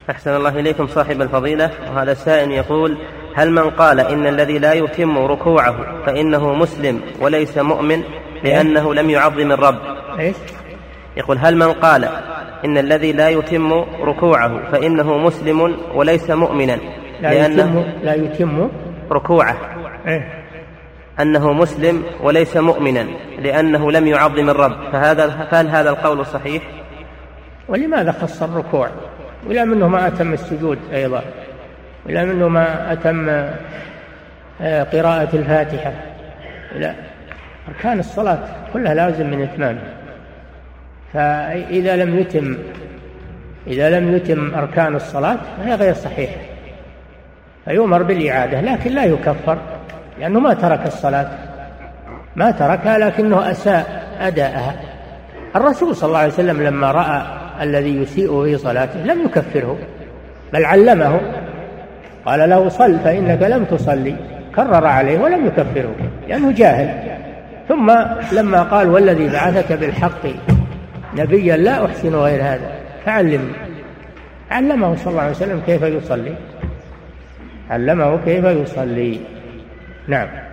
أحسن الله إليكم صاحب الفضيلة. وهذا سائل يقول: هل من قال إن الذي لا يتم ركوعه فإنه مسلم وليس مؤمن لأنه لم يعظم الرب؟ يقول: هل من قال إن الذي لا يتم ركوعه فإنه مسلم وليس مؤمنا لا يتم ركوعه أنه مسلم وليس مؤمنا لأنه لم يعظم الرب، فهل هذا القول صحيح؟ ولماذا خص الركوع؟ ولا منه ما أتم السجود أيضا، ولا منه ما أتم قراءة الفاتحة. لا، أركان الصلاة كلها لازم من إتمامها. فإذا لم يتم أركان الصلاة فهي غير صحيحة، فيؤمر بالإعادة، لكن لا يكفر لأنه ما ترك الصلاة، ما تركها لكنه أساء أداءها. الرسول صلى الله عليه وسلم لما رأى الذي يسيء في صلاته لم يكفره، بل علمه، قال له: صل فإنك لم تصلي، كرر عليه ولم يكفره لأنه جاهل. ثم لما قال: والذي بعثك بالحق نبيا لا أحسن غير هذا علمه صلى الله عليه وسلم كيف يصلي، علمه كيف يصلي. نعم.